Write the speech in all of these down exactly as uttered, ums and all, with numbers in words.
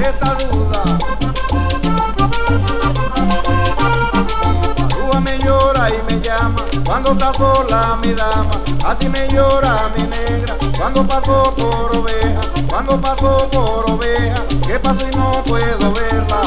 esta duda. Marúa me llora y me llama cuando está sola mi dama. Así me llora mi negra cuando pasó por oveja, cuando pasó por oveja, que pasó y no puedo verla.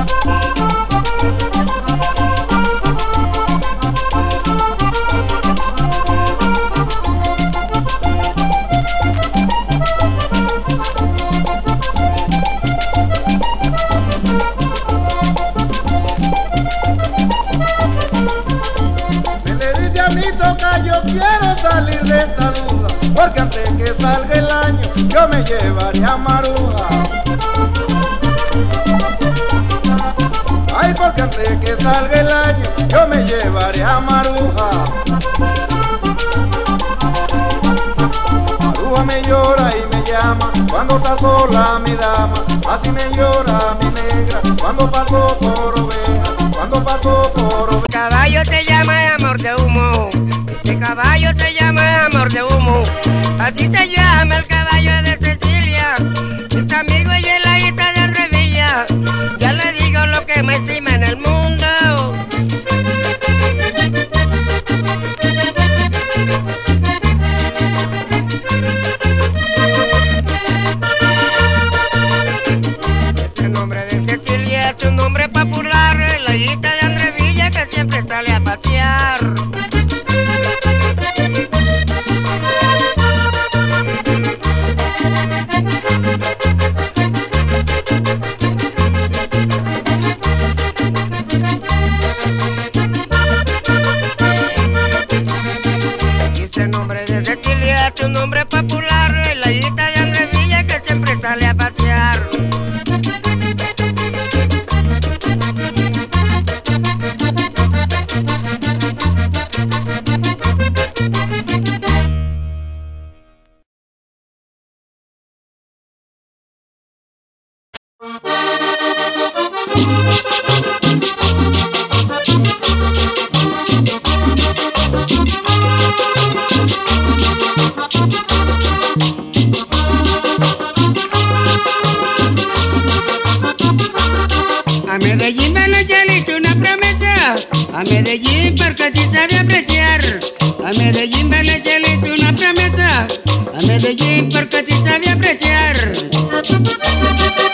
Yo quiero salir de esta duda, porque antes que salga el año yo me llevaré a Maruja. Ay, porque antes que salga el año yo me llevaré a Maruja. Maruja me llora y me llama cuando está sola mi dama. Así me llora mi negra cuando pasó por oveja, cuando pasó por oveja. Caballo se llama amor de humo. Ese caballo se llama amor de humo, así se llama el caballo de Cecilia. Es amigo y es la hija de Revilla, ya le digo lo que me estima en el mundo. Ese nombre de Cecilia es un nombre popular, la hija de Revilla que siempre sale a pasear. Ese nombre de Cecilia es un nombre popular, la hijita de Andrevilla que siempre sale a pasear. A Medellín Venecia le hizo una promesa, a Medellín porque sí sabe apreciar. A Medellín Venecia le hizo una promesa, a Medellín porque sí sabe apreciar.